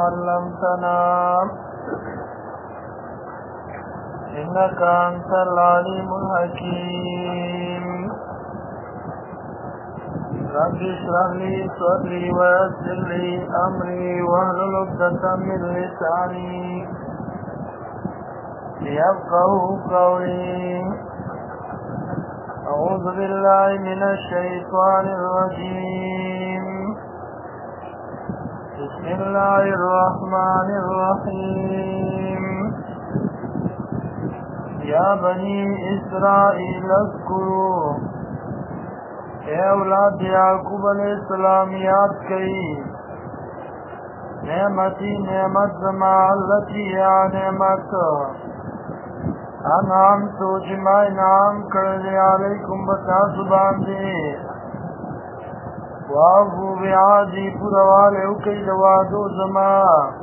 علمتنا إنك أنت العليم الحكيم رب اشرح لي صدري ويسر لي أمري واحلل عقدة من لساني ليفقهوا قولي أعوذ بالله من الشيطان الرجيم بسم الله الرحمن الرحيم يا بني إسرائيل اذكروا اے اولاد یعقوب علیہ السلام یاد کئی نعمتی نعمت زما اللتی یا نعمت انعام تو جمع انعام کردے علیکم بتاسو باندے وافو بیعادی پوروالے اکی دوادو زما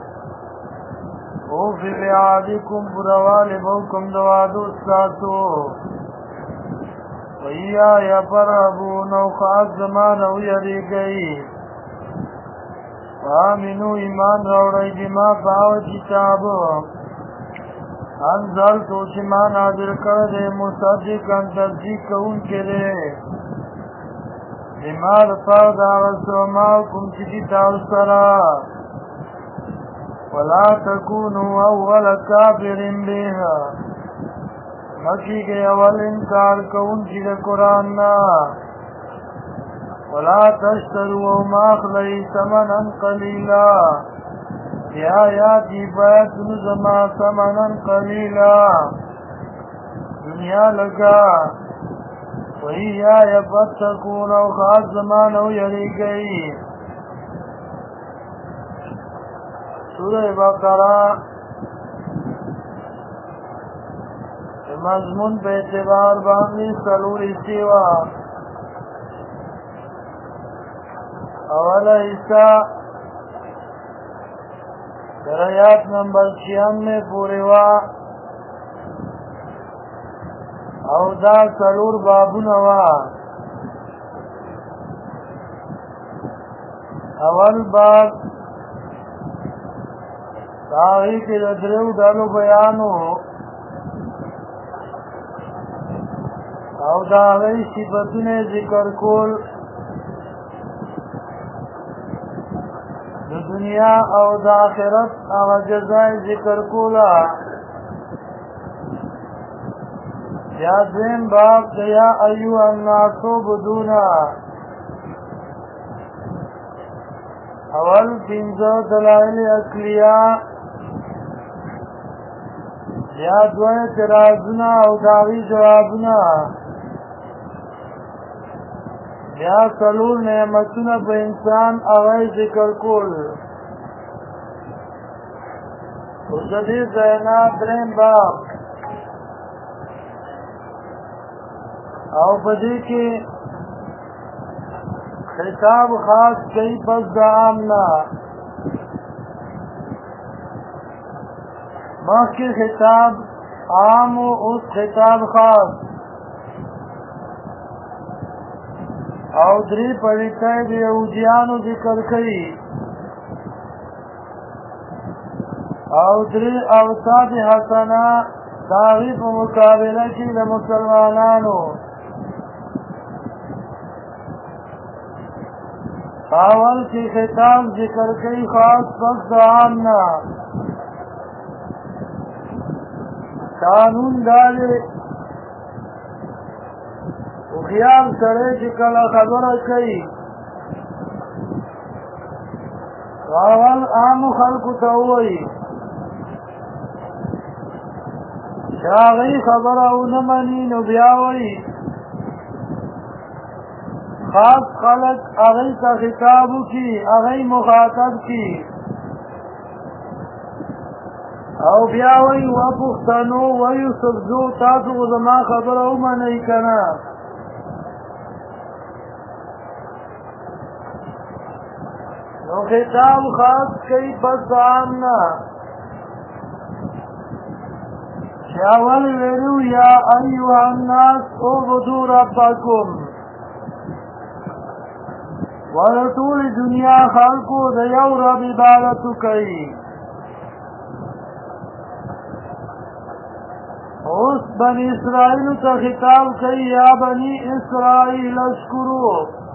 اوفی بیعادکم پوروالے بوکم دوادو ساتو وَإِيَّا يَفَرَّبُونَ وخاص زمان او یری گئی وآمنو ایمان روڑی بما پاو کتاب انزل تو چما نازل کردے مصدقاً تصدیق کون کرے بما رفاق آغسو ماکم چکی تاوسرا ولا تکونو اول کافر بیها مکی کے اول انکار کون چی دے قرآن نا ولا تشتروا ماخلی ثمنا قلیلا یا یاتی بیت نظما ثمنا قلیلا دنیا لگا وہی یا یفتکون او خاص زمان او یری گئی سورہ بقرہ مضمون پہ اعتبار باندھی سلور استوا اولا حصہ درایات نمبر 96 پورے وا او دا سلور بابونه وا اول باب تاریخ دریو ډالو بیانو او دا غی صفتونه ذکر کول د دنیا او د آخرت هغه جزای ذکر کولا یا دویم باب د یا ایها الناس بدونا اول پنځه دلایل عقلیه یا دوه اعتراضونه او داغي جوابونه یا څلور نعمتونه په انسان هغه ذکر کول اوس د دې ځای نه درېیم باب او په دې کې خطاب خاص کوي پس د عام نه مخکې خطاب عام او اوس خطاب خاص او درې پویتای د یهودیانو ذکر کوي او درې اوصاف حسنه داغي په مقابله کې د مسلمانانو اول کې خطاب ذکر کوي خاص پس د عام نه قانون دالې خیال سره چې کله خبره کوي اول عام خلکو ته وایي چې هغوی خبره ونه مني نو بیا وایي خاص خلک هغوی ته خطاب وکړي هغوی مخاطب کړي او بیا وایي وپوښتنو ویوسف زو تاسو خو زما خبره ومنئ که نه نو خطاب خاص کوي پس عام نه چې اول ویلو یا ایها الناس اعبدوا ربکم ورطول دنیا خلقو د یو رب عبادتو کئی. اوس بنی اسرائیل تا خطاب کئی یا بنی اسرائیل اشکرو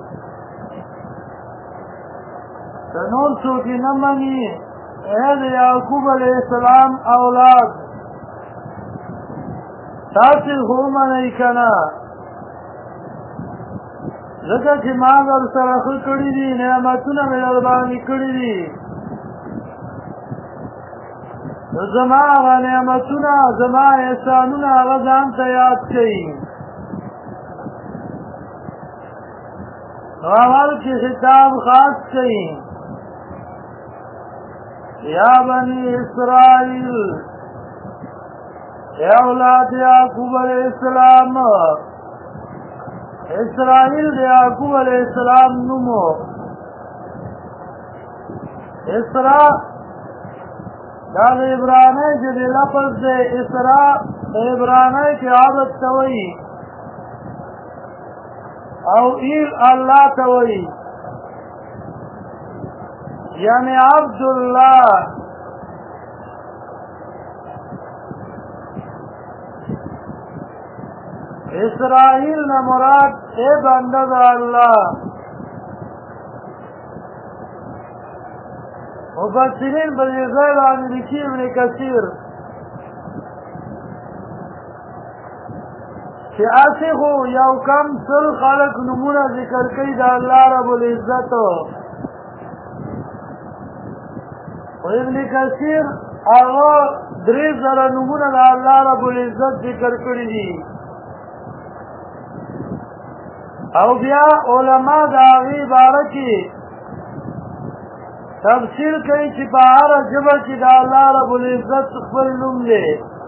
تنور سوکی نمانی اید یعقوب علیہ السلام اولاد تاسی خومنی کنا ذکر چی ما در سرخل کری دی نعمتون ملربانی کری دی زما آغا نعمتون زما احسانون آغا زانتا یاد کئی اول کی خطاب خاص کئی یا بنی اسرائیل اے اولاد یعقوب علیہ السلام اسرائیل دے یعقوب علیہ السلام نمو اسراء دال عبرانی جب لفظ دے اسراء عبرانی کی عادت توئی او ایل اللہ توئی یعنی عبداللہ اسرائیل نہ مراد اے بندہ اللہ مفسرین بالغیب عن لکی ابن کثیر کہ ایسی خو یو کم سل خلق نمونہ ذکر کئی دا اللہ رب العزت و ابن کثیر آغا دریز ذرا نمونہ دا اللہ رب العزت ذکر کری دی او بیا علماء دا آغی بارکی تفسیر کئی چی پا ہر جبر چی دا اللہ رب العزت خبر نم لے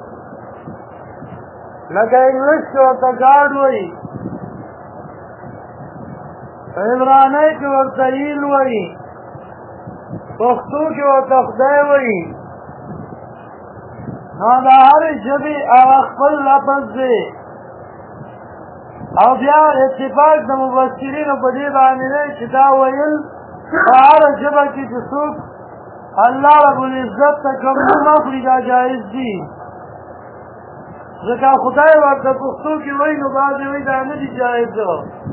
لکہ انگلش کے ورطا گارڈ ہوئی عبرانی کے ورطا ایل ہوئی پختو کے ورطا خدای ہوئی نا دا ہر جبی اخفل لپس دے او بیا اتفاق دا مبصرین و بدی بانی لے چی دا ویل ہر جبہ کی جسوک اللہ رب العزت تکم مخری دا جائز دی ذکا خدای وقت پختو کی وی نبازی وی دا ندی جائز دو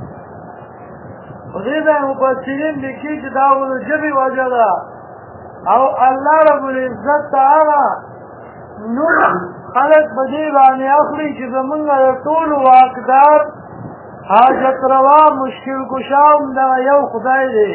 خدیدہ مبصرین لکی چی دا ولو جبی وجہ دا او اللہ رب العزت تعالی نور خلق بدی بانی اخری چی زمانگا طول واقدار حاجت روا مشکل کشاوم دا یو خدای دے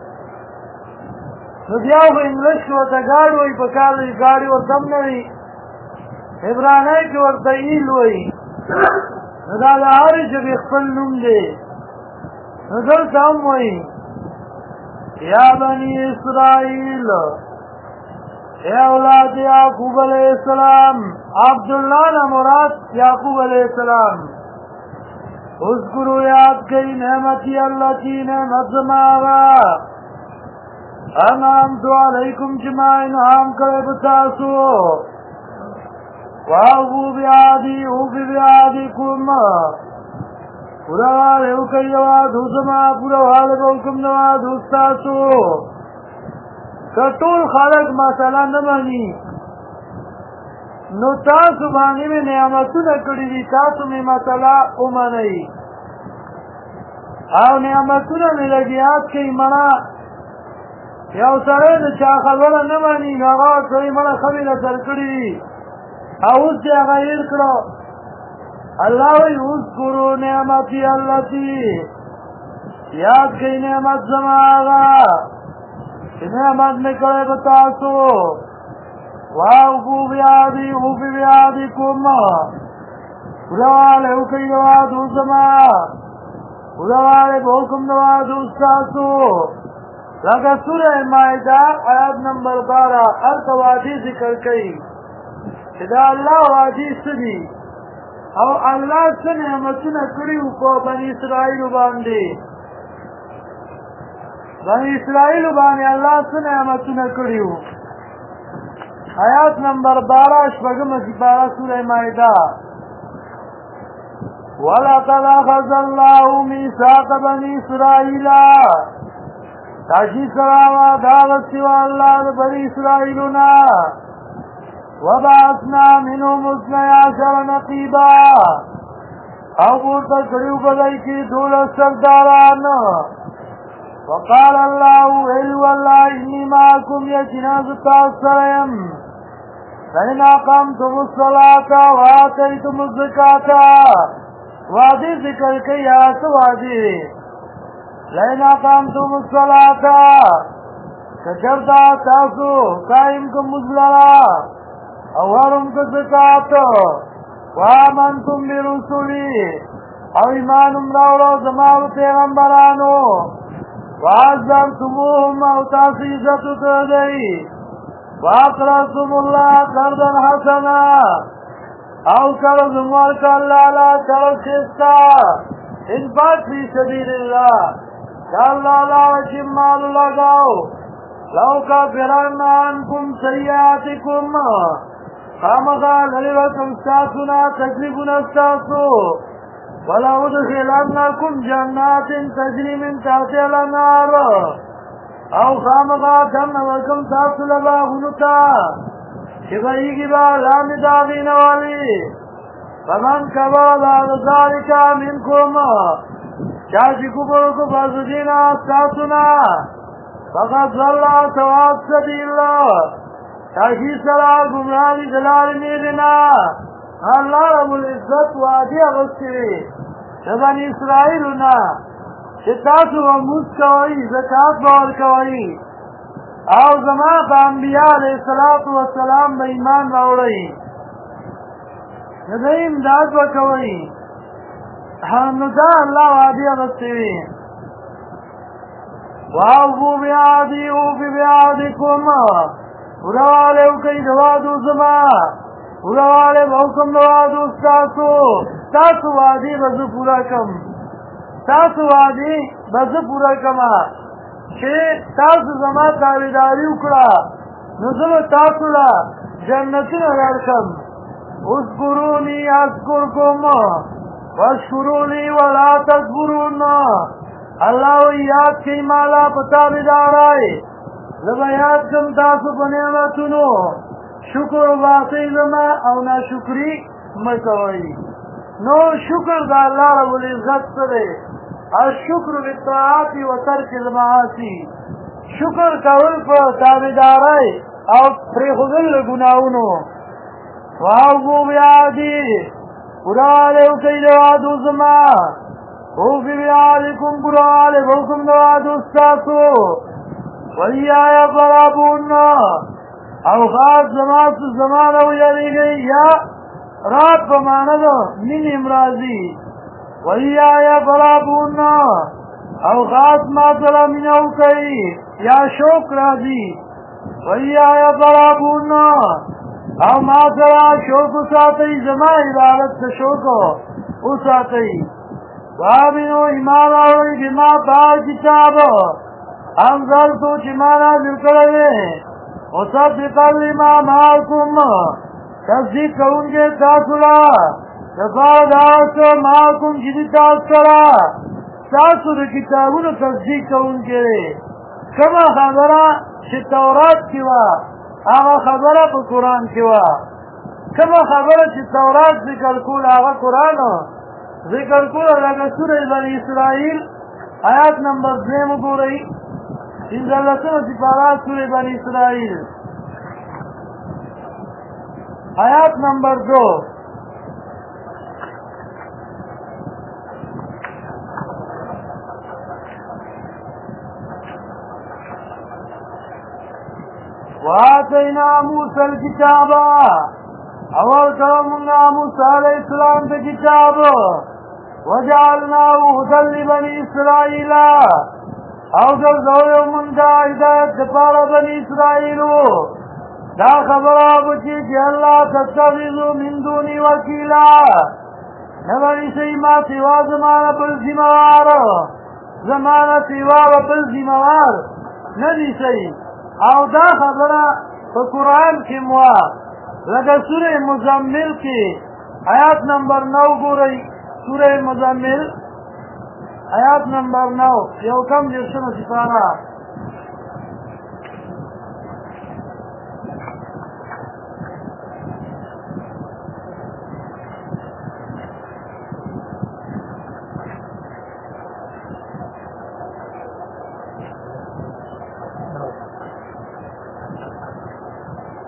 نو بیاو با انگلش کی ورطا گاڑ ہوئی پکار دی گاڑی ورطم نوی عبرانی کی ورطا ایل ہوئی نو دا لہاری جب اخفل نم دے نو دلتا ہم ہوئی یا بنی اسرائیل اے اولاد یعقوب علیہ السلام عبداللہ نا مراد یعقوب علیہ السلام اذکروا یاد کئی نعمتی اللہ کی نعمت زمارا انعمتو علیکم جمع انعام کرے بتاسو واغو بیادی اوفی بیادی کم پورا والے اوکی وادو زما پورا والے بوکم نوادو ستاسو کتول خالق مسئلہ نمانی نو تاسو بانی میں نعمتو نکڑی دی تاسو میں مسئلہ امانی او نعمتو میں لگیات کئی منا یو سره د چا خبره نه مانی هغه کوي مړه خبره سرکړي او چې هغه یې کړو الله وی اذکروا نعمتي التي یاد کړئ نعمت زماغه نعمت مې کړې په تاسو واو بیادی او بیادی کوم ورواله او کوي وادو زما ورواله به کوم وادو تاسو لگا سورہ مائدہ آیات نمبر 12 ارت وادی ذکر کئی دا اللہ وادی سدی او اللہ سے نعمتنا کریو کو بنی اسرائیل باندے اللہ سے نعمتنا کریو آیات نمبر 12 شپگم سپارہ سورہ مائدہ وَلَقَدْ أَخَذَ اللَّهُ مِيثَاقَ بَنِي إِسْرَائِيلَ تاجی سراوا دعوت سوا اللہ بنی اسرائیلنا وبعثنا منهم 12 نقیبا او بورتا کریو بدائی کی دولت سرداران وقال اللہ ایلو اللہ انی معاکم یکناز تاثرین فإن أقمتم الصلاة وآتيتم الزكاة وادي ذکر کئی آت وادی لئن أقمتم الصلاة کچرتا تاسو قائم کم مزلرا اوارم کزکاة وآمنتم برسولی او ایمانم راولو زماو پیغمبرانو وعزرتموهم او تاسی عزتو کردئی وَأَقْرَضْتُمُ اللَّهَ قَرْضًا حَسَنًا او قرض مورک اللہ لا قرض خستا انفاق فی سبیل اللہ اللہ لا وچم مال لگاو لو کافرن عنکم سیئاتکم خامخا للیوکم ستاسونا تکلیفون استاسو وَلَا أُدْخِلَنَّكُمْ جَنَّاتٍ تَجْرِي مِنْ تَحْتِهَا الْأَنْهَارُ او خامخا دم ورکم تاسو لباغونو تا چه بایگی با لامی داغین والی فمن کبر بعد ذالک منکم چاچی کبر کو فاسدینا تاسونا فقد ضل سواء السبیل تاکی سرا گمراهی دلال میرنا اللہ رب العزت وعدی اغسطی بنی اسرائیلنا چې تاسو وموز کوئ زکات به ورکوئ او زما په انبیا علیه الصلاة والسلام به ایمان راوړئ د دوی امداد به کوئ نو دا الله وعدې اخیستې وي واوفوا بعهدي اوف بعهدکم پوره وکئ د وعدو زما پوره به وکړم د وعدو ستاسو ستاسو وعدې به زه پوره کړم تاسو وعدې به زه پوره کړمه چې تاسو زما تابعداري وکړه نو زه به تاسو له جنتونه درکړم اذکروني اذکرکم واشکروني ولا تکفرون الله وایي یاد کړئ مالا په تابعدارۍ زه به یاد کړم تاسو په نعمتونو شکر وباسئ زما او ناشکري مه کوئ نو شکر د الله رب العزت څه دی الشکر بالطاعات وترک المعاصی شکر کول په تابعدارۍ او پرېښودل د ګناهونو واوفوا بعهدي پوره وکئ د وعدو زما اوفي بعهدکم پوره به وکړم د وعدو ستاسو وایایه فارهبون او خاص زما نه ویریږئ یا رات په معنی ده مینې امراضي وایایه فارهبون او خاص ما سره مینه وکئ یا شوق راځي وایایه فارهبون او ما سره شوق وساتئ زما عبادت ته شوق وساتئ وآمنوا ایمان راوړئ بما په کتاب انزلتو چې ما نازل کړی دی مصدقا لما معکم تصدیق کوونکی تاسو له دپاره د هغه څه معکم چې دي تاسو سره ستاسو د کتابونو تصدیق کوونکی دی کومه خبره چې تورات کې وه هغه خبره په قرآن کې وه کومه خبره چې تورات ذکر کول هغه قرآن ذکر کول لکه سوره بني اسرائیل آیات نمبر 2 وګورئ پنځلسمه سپاره سوره بني اسرائیل آیات نمبر 2 وآتینا موسی الکتاب اول کرمنا موسی علیہ السلام ته کتاب وجعلناه هدى لبني اسرائیل او ګرځولو مونږه هدایت دپاره بني اسرائیلو دا خبره وکړي چې الله تتخذوا من دوني وکیلا نه ونیسئ ما سوا زما نه بل ذمهوار زما نه سوا بل ذمهوار نه نیسئ او دا خبره په قرآن کې مو لکه سوره مزمل کې آیات نمبر 9 ګورئ سوره مزمل آیات نمبر 9 یو کم دېرشمه سپاره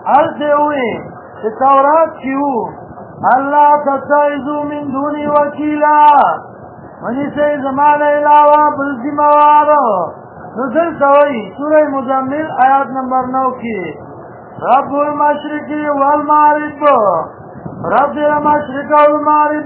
هلته وې چې تورات کې وو الله تتخذوا من دوني وکیلا ونیسئ زما نه علاوه بل ذمہوار نو دلته وایي سوره مزمل آیات نمبر 9 کې رب المشرق والمغرب رب المشرق والمغرب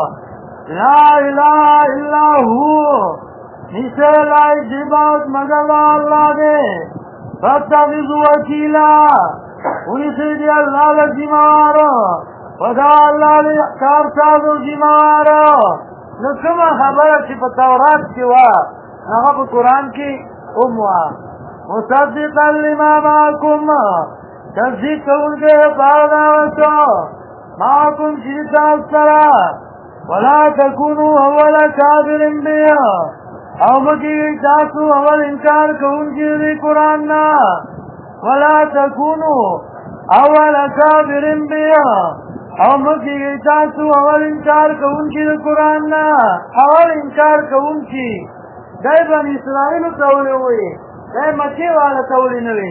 لا اله الا هو نیسے لائق دیباوت مگر اللہ دے فتخذوا وکیلا ونیسے دی اللہ لزیمار ودا اللہ لی کار سازو زیمار نو کما خبره چې په تورات کې وا هغه په قرآن کې هم وا مصدقا لما معکم تصدیق کوونکی پاودا وسو معکم چې تاسو سره ولا تکونوا اول کافر به او مکی تاسو اول انکار کوونکی دی قرآن نا ولا تکونوا اول کافر به او مکی تاسو اول انکار کوونکی دی قرآن نا اول انکار کوونکی دای بنی اسرائیل تولی ہوئی دای مکی والا تولی نوی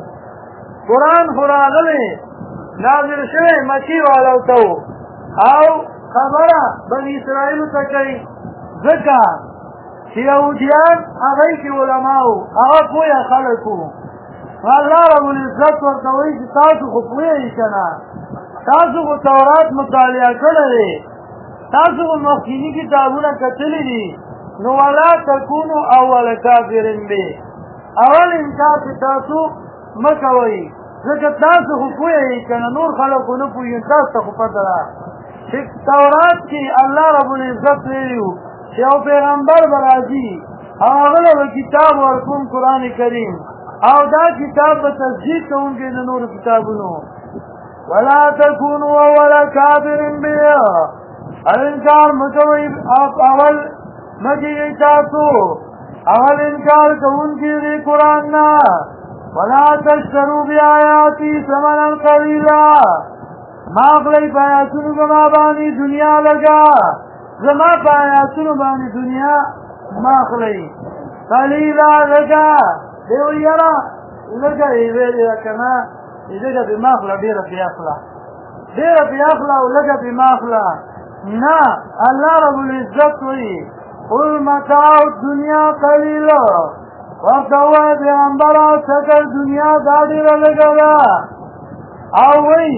قرآن خراغلی نازل شوی مکی والا تو او خبره بنی اسرائیل تکی ذکا چې یهودیان هغه کې علماو هغه پوهه خلکو الله رب العزت ورته وایي چې تاسو خو پوهیږئ که نه تاسو خو تورات مطالعه کړی دی تاسو خو مخکیني کتابونه کتلي دي نو ولا تکونو اول کافرن به اول انکار چې تاسو مه کوئ ځکه تاسو خو پوهیږئ که نه نور خلک خو نه پوهېږي تاسو ته خو پته ده چې تورات کې الله رب العزت ویلي چې یو پیغمبر به راځي او هغه به کتاب ورکوم قرآن کریم او دا کتاب به تصدیق کوونکی د نورو کتابونو ولا تکونوا اول کافر به انکار مکوئ اول مکیږئ تاسو اول انکار کوونکی دی قرآن نه ولا تشتروا بآیاتي ثمنا قلیلا ما اخلی په آیاتونو زما باندې دنیا لګا زما په آیاتونو باندې دنیا ما اخلی قلیلا لګا دیو یاره لګا یې ویلې که نه لګا به ما اخله ډېره پې اخله ډېره پې اخله او لګا به ما اخله نه الله رب العزت وایي قل متاع الدنیا قلیلا ورته ووایه پیغمبره سکل دنیا دا ډېره لږه ده او وایي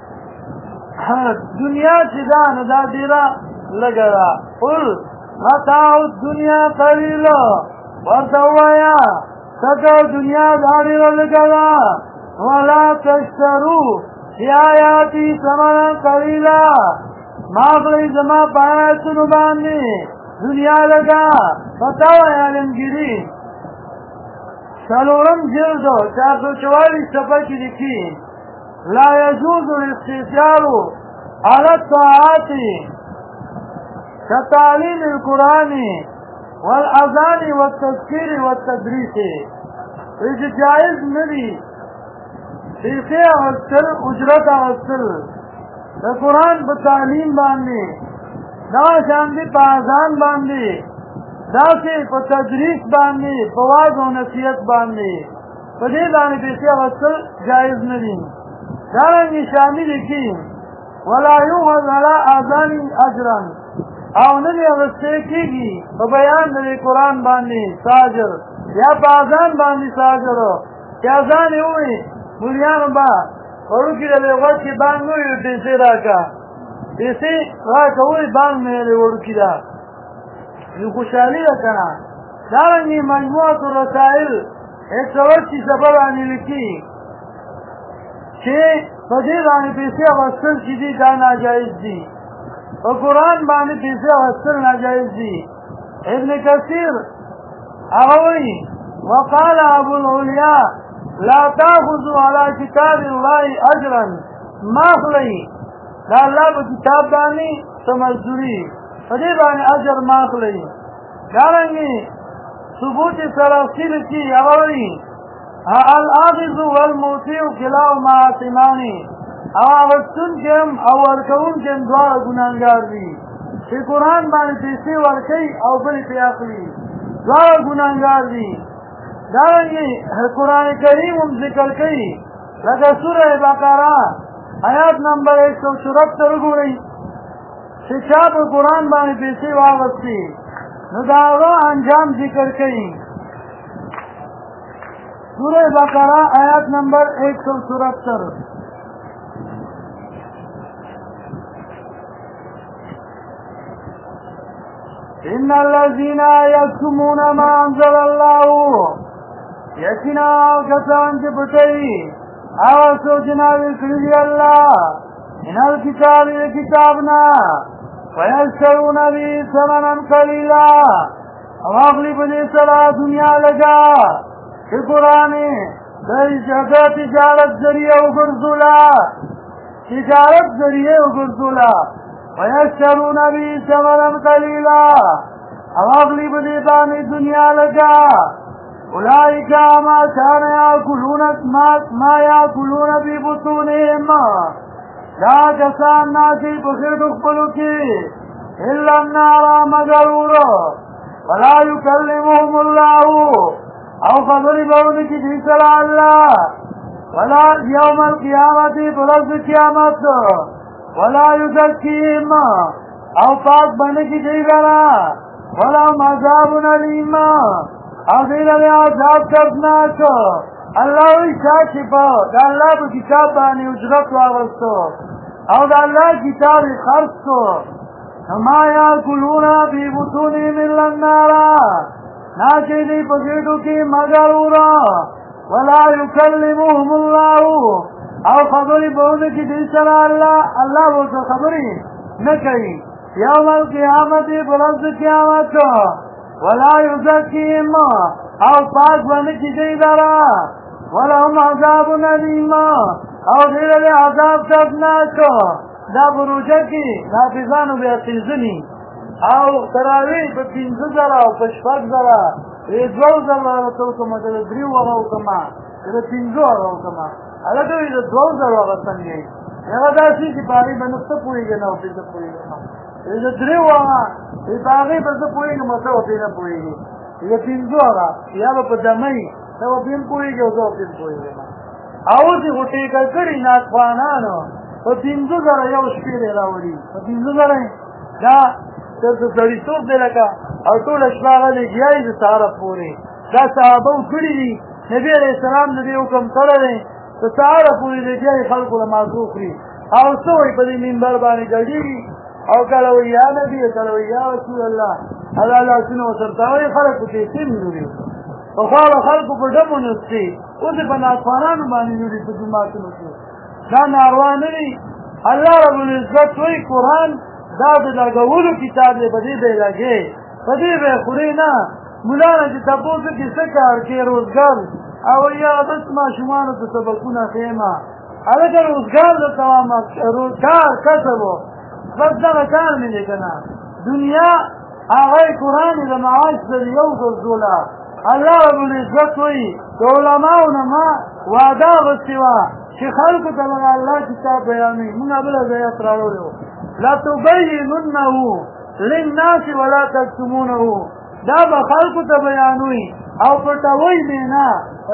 دنیا چې ده نو دا ډېره لږه ده قل متاع الدنیا قلیلا ورته ووایه سکل دنیا دا ډېره لږه ده ولا تشترو بآیاتي ثمنا قلیلا ما اخلئ زما په آیاتونو باندې دنیا لگا بتاو عالمگیری سالورم جلد 444 صفحه کی لکھی لا يجوز الاستئجار على الطاعات كتعليم القرآن والأذان والتذكير والتدريس إذا جائز ندی پیسے اغسل اجرت اغسل القرآن بتعلیم باندې دا شاندی په اذان باندې داسې په تدریس باندې په واعظ او نصیحت باندې په دې باندې پیسې اخیستل جایز نه دي دارنګې شامل کړي ولا یؤخذ علی اذان اجرا او نه دې اخیستل کېږي په بیان د قرآن باندې ساجر یا په اذان باندې ساجر چې اذان یې ووایي مولیانو به وړوکي د لغت کې بانګ نه وي پیسې راکړه پیسې راکوي بانک مې لري وړوکي ده یو خوشحالي ده که نه دارنګې مجموعة الرسائل 180 صفحه باندې لیکي چې په دې باندې پیسې اخیستل چې دي دا ناجایز دي په قرآن باندې پیسې اخیستل ناجایز دي ابن کثیر هغه وایي وقال ابو العلیا لا تاخذوا على کتاب الله اجرا ما اخلئ دا الله په کتاب باندې څه مزدوري په دې باندې اجر ما اخلئ دارنګې ثبوت سلاسل کې هغه وایي الاخذ والموطیع کلاهما آثمان او اخیستونکي هم او ورکوونکي هم دواړه ګناهګار دي چې قرآن باندې پیسې ورکوي او بلې پرې اخلي دواړه ګناهګار دي دارنګې قرآن کریم هم ذکر کوي لکه سوره بقره آیات نمبر 174 وګورئ چې چا په قرآن باندې پیسې واغستې نو د هغه انجام ذکر کوي. سوره بقره آیات نمبر 174. ان الذين يكتمون ما انزل الله یقینا کسان چې پټوي هغه څه چې نازل کړي دي الله من الكتاب کتابنا ويشترون به ثمنا قليلا او اخلی په دې سره دنیا لګا چې قرآن د تجارت ذریعه وګرځولا ويشترون به ثمنا قليلا او اخلی په دې باندې دنیا لګا اولئک ما كان ياكلون ما ياكلون في بطونهم دا کسان ناسی پخیدو خپلو کی الا النار مغرور ولا يكلمهم الله او خبری باونی کی دیسر اللہ ولا یوم القیامت پلس قیامت ولا يزکیم او پاک بنی کی دیگرہ ولا مذاب علیم او دیل عذاب تبناک اللہ وی شاکفا دا اللہ پا کتاب بانی اجرت واغستو او دا اللہ کتاب خرص کو ما یاکلونا بی بطونی من لننارا ناچے دی پگیٹو کی مگرورا ولا یکلمهم اللہ او خبری بہنے کی دیسر اللہ وہ تو خبری نکئی یوم القیامت بلند قیامت ولا یزکیم او پاک بنے کی دیدارا ولهم عذاب علیم او دیر لی عذاب تبناک دا بروجه کی نافذانو بیا تیزنی او تراوی پا 15,000 او پا 6,000 2,000 رتو کما دا 3,000 کما دا 15,000 کما الگوی دا 2,000 سنگی یغا دا سی چی پاگی بنستا پوئی گا نو پیتا پوئی گا دا 3,000 پاگی بنستا پوئی گا مسا پیتا پوئی گا دا 15,000 یا با پا دمائی دا پین پوئی گا دا پین پوئی گا اوزی غٹی کل کری ناکفانانو پا 15,000 یو شپیر راوڑی پا 15,000 دا سڑی سوک دے لکا او طول اشباغا لے گیائی دا سعرف پوری دا صحابو کری دی نبی علیہ السلام ندی حکم کرده دا سعرف پوری لے گیائی خلقو لمازو کری او سوئی پا دی منبر بانی گردی او کلوی یا نبی کلوی یا رسول اللہ اللہ سنو سرطاوی خلق کو تیسی منوری وخوال خلقو پا دمو نستی اوزی پا ناکفانانو بانی نوری پا جماعتنو کی دا ناروانوی اللہ رب العزت وی قرآن دا لگولو کتاب دے بدی بے لگے بدی بے خوری نا مولانا چی تپوسو کی سکار کے روزگار او یا بس ما شمانو تا سبکونا خیمہ الگا روزگار دا تمام روزگار کسبو بس دا کار ملے کنا دنیا آغای قرآن دا معاش در یو گرزولا اللہ رب العزت وی دا علماؤنا ما وعدا غستوا چی خلقو تلگا اللہ کتاب بیانی منگا بلا زیاد راو لیو لَتُبَيِّنُنَّهُ لِلنَّاسِ وَلَا تَكْتُمُونَهُ دا با خلقو تا بیانوی او پتاوی میں نا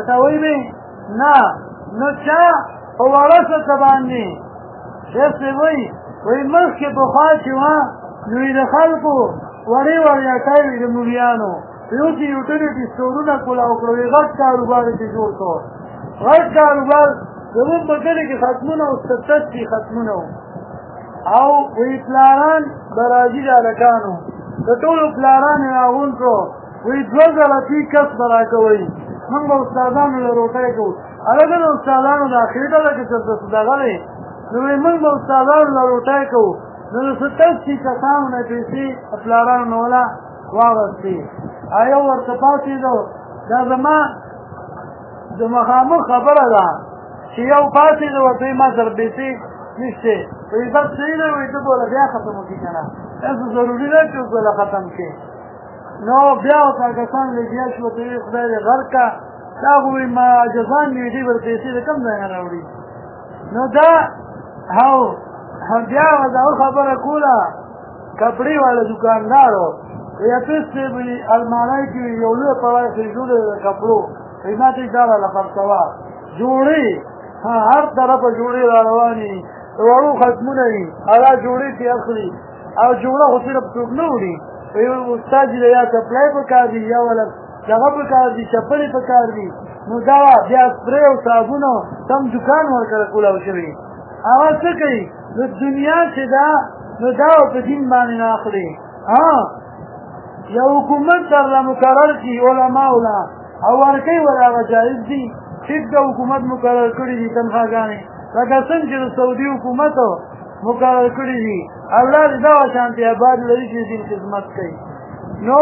نو چا اوارس تبانی جیسے وی ملک کے بخواچی وہاں نوی دا خلقو وری اٹاوی دا مولیانو یوسی یوٹیلیٹی سٹورونه کولا وکړو غټ کاروبار کې جوړ کړو غټ کاروبار زموږ په کلی کې ختمونه او 70 ختمونه او وی پلاران براجی لکانو د ټولو پلاران راغون کړو وی 2000 کس برا کوي موږ استادانو له روټای کوو هغه د استادانو د اخیرته لکه څه دغه نو موږ استادانو له روټای کوو نو 70 کسانو نه پیسې پلارانو نه ولا واغستې آیا ورته پاتې دو دا زما د مخامخ خبره ده چې یو پاتې دو ورته ما سره پیسې نشته وی بس صحیح ده وی ته بوله بیا ختم وکړي که نه تاسو ضروري ده چې بوله ختم کړي نو بیا ورته کسان لګیا شو ورته ویل خدای دې غر کا دا خو وایي معجزان مې دې ور پیسې د کوم ځای نه راوړي نو دا بیا دا خبره کوله کپړې والا دکاندارو یا پیسې به المانای کې یو لوی پړای خېجوړ د کپړو قیمت یې دا لا خرڅوا جوړي هر طرفه جوړې را روانې وړو ختمونه وي هغه جوړې چې اخلي او جوړه خو صرف څوک نه وړي یو استاد دی یا سپلای پکار دي یا ولا دغه پکار دي چپلې پکار دي نو دا بیا سپری او صابون سم دکان ورکړه کولاو شوی هغه څه کوي د دنیا چې دا نو دا په دین باندې نه اخلي یو حکومت سره مقرر کی علما ولا او ورکی ولا جایز دي چې د حکومت مقرر کړی دي تنخواګانې لکه څنګه چې سعودي حکومت مقرر کړی دي الله دې دا شانتي آباد لري چې دین خدمت کوي نو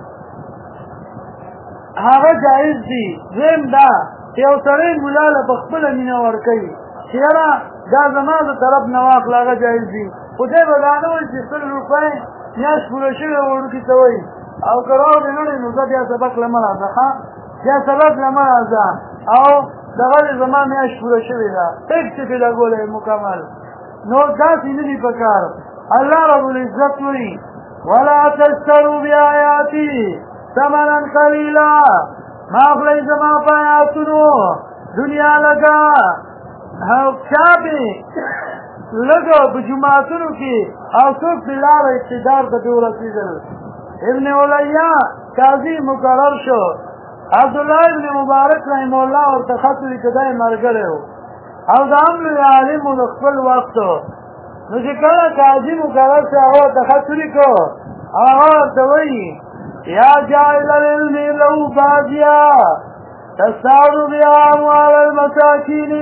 هغه جایز دي زم دا چې یو سړی مولا له خپل مینه ورکوي چې را دا زما د طرف نه واخل هغه جایز دي خو دې ودانه وي چې 100 روپۍ میاش پوره شوی ورکی ته وای او کراو دې نه نو ځکه سبق لمر راځه یا سبق لمر راځه او دغه زما میاش پوره شوی دا ټیک چې په لګولې مکمل نو دا سینې پکار الله رب العزت وی ولا تشتروا بیااتی ثمنا قلیلا ما خلی زما پایاتونو دنیا لگا او چاپی لگا بجماعتونو کی او سوک بلار اقتدار کتو رسیدل ابن علیہ قاضی مقرر شو عبداللہ ابن مبارک رحمه اللہ اور تخطوی کدائی مرگره ہو او دا عمل عالم و نخفل وقتو نو چې کله قاضی مقرر شو او تخطوی کو او دوئی یا جائل العلم لو بازیا تستعد بیا اموال المساکین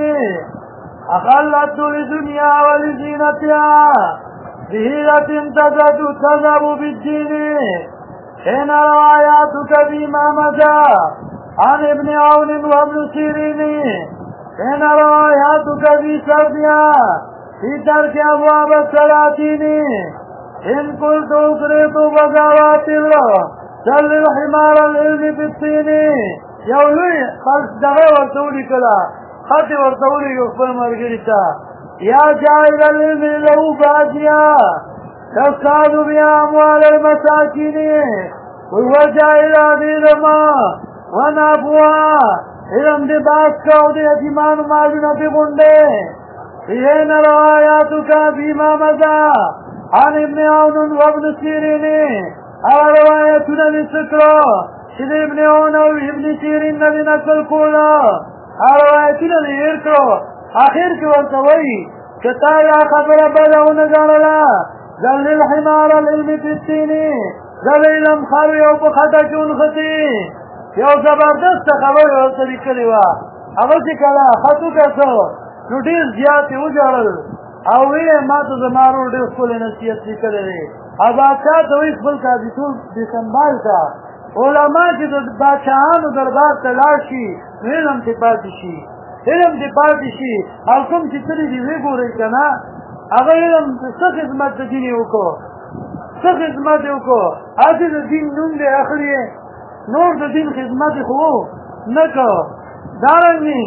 اخلت لدنیا ولزینتها بهیرة تذهب بالدین حين رواياتك فيما مدى عن ابن عون وابن سيرين حين رواياتك في سردها في ترك أبواب السلاطين إن قلت أقرط بغاوات الله سل الحمار العلم بالطين يولي خلص دغه ورتولي کلا خط ورتولي خپل مرګریتا یا جائل العلم له بادیا تسعد بأموال المساكين وهو جائل عظيما ونابوا علم دي باسكا ودي يتيمان مالنا في غنده فيهن رواياتك فيما مدى عن ابن عون وابن سيرين او روايتنا للسكرة شد ابن عون وابن سيرين لنكل كولا او روايتنا لإركو آخر کی ورطوئی کتا یا خبر بدعو نگارلا ذل الحمار العلم في السين ذل علم خاوی او بخطا چون خطی یو زبردست خبر ورطوی کلیوا اغسی کلا خطو کسو نو دیر زیادی اجارل او وی ما تو زمارو دیر خپل نصیحت لیکلی دی او بادشاہ دوی خپل قاضیتون دی سنبال کا علماء چې د بادشاہانو دربار ته لاړ شي علم ته پاتې شي علم دی پاتې شي او کوم چې تللی دی وګورئ که نه هغه علم څه خدمت د دین یې وکړو څه خدمت یې وکړو هسې د دین نوم دی اخلي نور د دین خدمت یې خو نه کړو دارنګې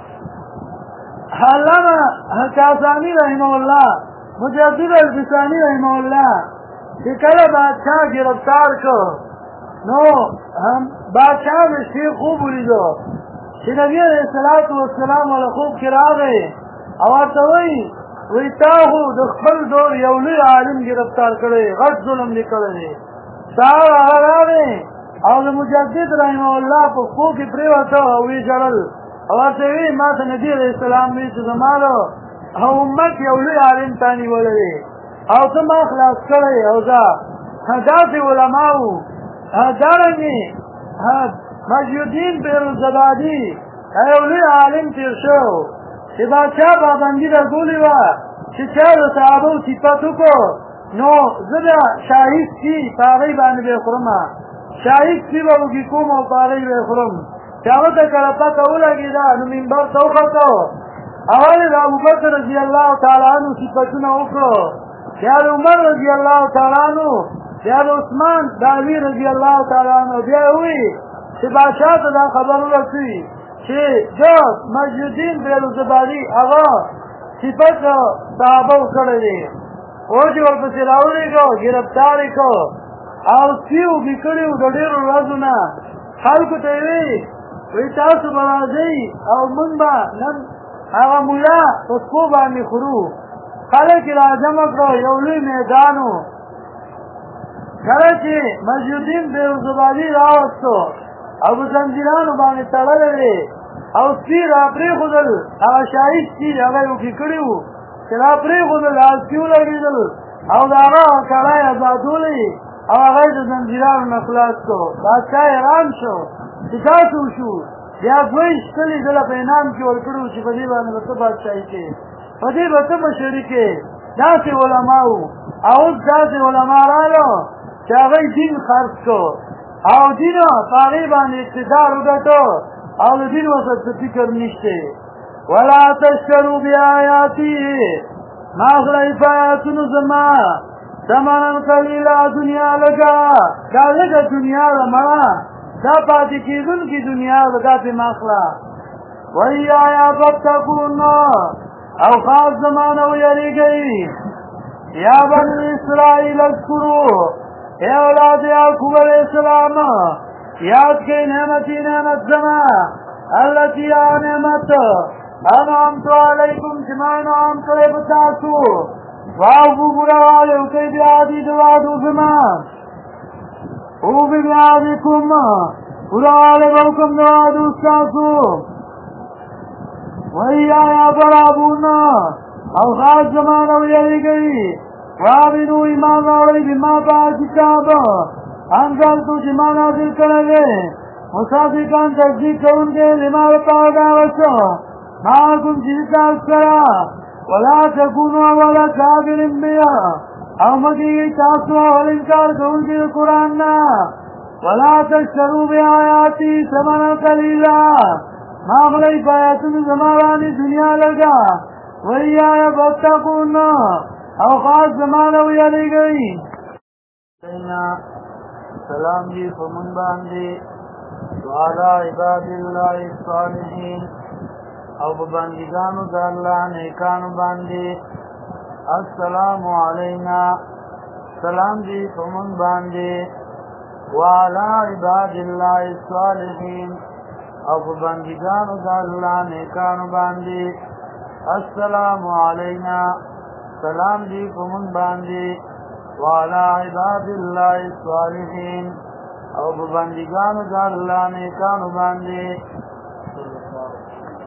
علامه کاساني رحمه الله مجدد الفساني رحمه الله چې کله بادشاه ګرفتار کړ نو بادشاه د شیخ خوب ولیدو چې نبی علیہ الصلوۃ والسلام له خوب کې راغی او ورته وی تا خو د خپل دور یو لوی عالم ګرفتار کړی غټ ظلم یې کړی سهار هغه راغی او د مجدد رحمه الله په خوب کې پرېوته او ویې ژړل او ورته وی ما ته نبي علیہ السلام وی چې زما او امت یو لوی عالم تا نیولی دی او ته ما خلاص کړی او داسې علماو دارنګې مجیدین بیروزبادی یو لوی عالم تیر شو چې بادشاه پابندي درکولې وه چې چا د صحابو صفت وکړو نو زه به شاهي سپي په هغې باندې به یې خورمه شاهي سپي به وږي کوم او په هغې به یې خورم چې هغه ته کله پته ولګېده نو منبر ته وختو اول د ابوبکر رضی الله تعالی عنه صفتونه وکړو بیا د عمر رضی الله تعالی عنه بیا د عثمان د علي رضی الله تعالی عنه بیا یې ووایي چې بادشاه ته دا خبر ورسوي چې جو مجیدین بیروزبادي هغه صفت صحابه کړی دی او چې ورپسې راولېږو ګرفتار یې کړو او سپي وږي کړي وو د ډېرو ورځو نه خلکو ته یې وی تاسو به راځئ او موږ به نن هغه مولا په سپو باندې خورو خلک را جمع کړو یو لوی میدانو کله چې مجدین بیروزبادي راوستو او په زنجیرانو باندې تړلی دی او سپي را پرېښودل هغه شاهي سپي هغه یې وکې کړي وو چې را پرېښودل هغه سپي ولګېدل او د هغه کړی ازادولی او هغه یې د زنجیرانو نه خلاص کړو بادشاه حیران شو چې داسې وشو بیا دوی شتلې دله په انعام کې ورکړي وو چې په دې باندې به ته بادشاهي کوې په دې به ته مشري کوې داسې علما وو او اوس داسې علما رالو چې هغه دین خرڅ کړو او دین په هغې باندې اقتدار وګټو او د دین ورسره څه فکر نشته ولا تشترو بیااتي ما اخلئ په آیاتونو زما ثمنا قلیلا دنیا لګه دا لږه دنیا ده مړه دا پاتې کېدونکې دنیا ده دا پې مه اخله وایایا فاتقون او خاص زمانه ویریږئ یا بني اسرائیل اذکروا اے اولاد یعقوب علیہ السلام یاد کئی نعمتی نعمت زما اللتی نعمت انعمت علیکم جما انعام کرے بتاسو واو براوالے اکی بیادی دوادو زما او بیادیکم براوالے بوکم دوادو استاسو وہی آیا برابون او خاص زمانہ ویلی گئی وابنو ایمان راوڑی بما پا کتاب انزل تو جما نازل کرلے مصادقان تصدیق کرن کے لما رتاوگا وشو ماکم جیتا اسکرا ولا تکونو اولا کافر بیا او مکی تاسو اول انکار کرن کے قرآن نا ولا تشترو بی آیاتی سمنا قلیلا ماغلی پایتن زمارانی دنیا لگا وی آیا بتقون او خاص زمانہ ویلی گئی سلام جی فمن باندی وعلا عباد اللہ الصالحین او ببندگانو دا اللہ نیکانو باندی السلام علینا سلام جی فمن باندی وعلا عباد اللہ الصالحین او ببندگانو دا اللہ نیکانو باندی السلام علینا سلام جی فمن باندی وعلا عباد اللہ الصالحین او ببندگانو دا اللہ نیکانو باندی